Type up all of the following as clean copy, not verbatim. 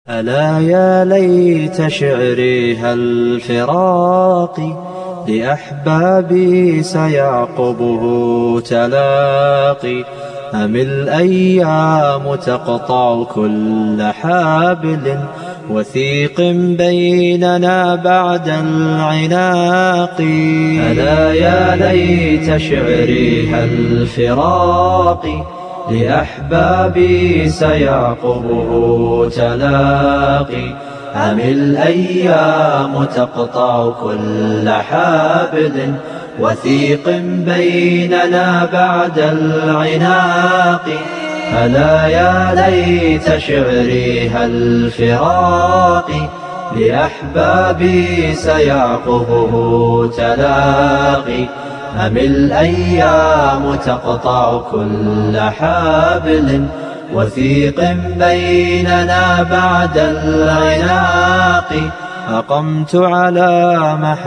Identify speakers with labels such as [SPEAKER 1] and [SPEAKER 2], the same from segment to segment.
[SPEAKER 1] ألا يا ليت شعري هل فراقي لأحبابي سيعقبه تلاقي أم الأيام تقطع كل حابل وثيق بيننا بعد العناق. ألا يا ليت شعري هل فراقي لأحبابي سيعقبه تلاقي أم الأيام تقطع كل حابل وثيق بيننا بعد العناق. ألا يا ليت شعري هل فراقي لأحبابي سيعقبه تلاقي أم الأيام تقطع كل حابل وثيق بيننا بعد العناق. أقمت على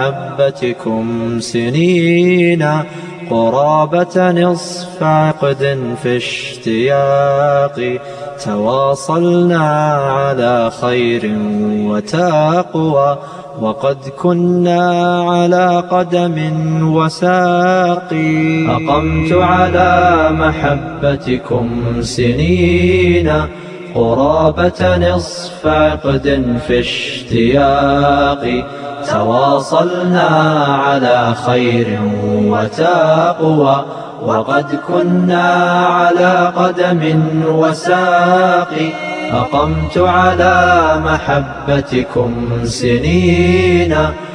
[SPEAKER 1] محبتكم سنين قرابة نصف عقد في اشتياق تواصلنا على خير وتقوى وقد كنا على قدم وساق. أقمت على محبتكم سنين قرابة نصف عقد في اشتياق تواصلنا على خير وتقوى وقد كنا على قدم وساق. أقمت على محبتكم سنين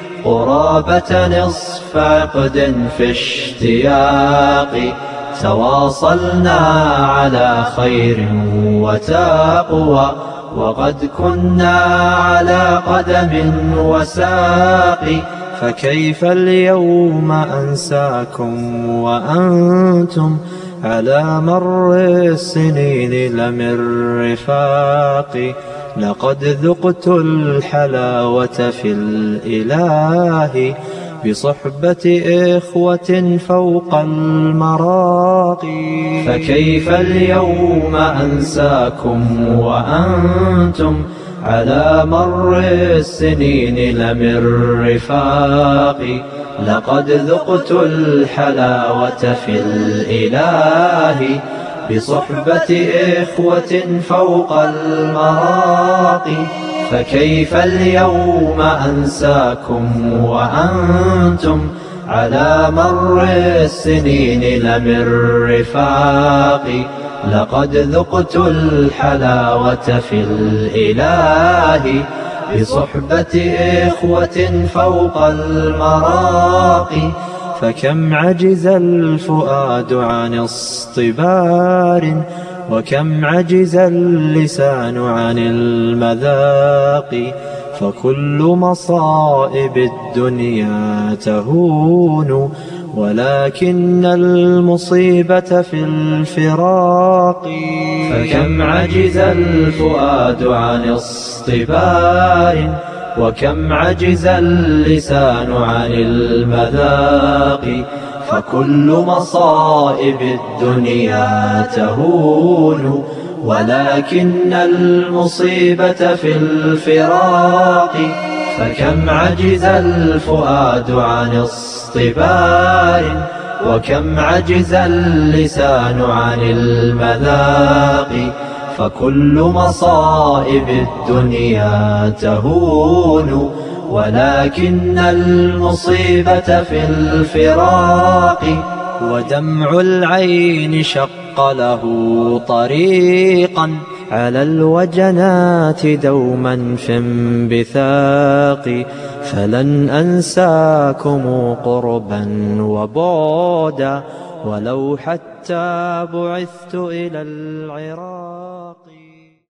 [SPEAKER 1] قرابة نصف عقد في اشتياق تواصلنا على خير وتقوى وقد كنا على قدم وساق. فكيف اليوم أنساكم وأنتم على مر السنين لمن رفاقي لقد ذقت الحلاوة في الإله بصحبة إخوة فوق المراقي. فكيف اليوم أنساكم وأنتم على مر السنين لمن رفاقي لقد ذقت الحلاوة في الإله بصحبة إخوة فوق المراقي. فكيف اليوم أنساكم وأنتم على مر السنين لمن رفاقي لقد ذقت الحلاوة في الإله بصحبة إخوة فوق المراقي. فكم عجز الفؤاد عن اصطبار وكم عجز اللسان عن المذاق فكل مصائب الدنيا تهون ولكن المصيبة في الفراق. فكم عجز الفؤاد عن اصطبار وكم عجز اللسان عن المذاق فكل مصائب الدنيا تهون ولكن المصيبة في الفراق. فكم عجز الفؤاد عن اصطبار وكم عجز اللسان عن المذاق فكل مصائب الدنيا تهون ولكن المصيبة في الفراق. ودمع العين شق له طريقا على الوجنات دوما في انبثاق فلن أنساكم قربا وبعدا ولو حتى بعثت إلى العراق.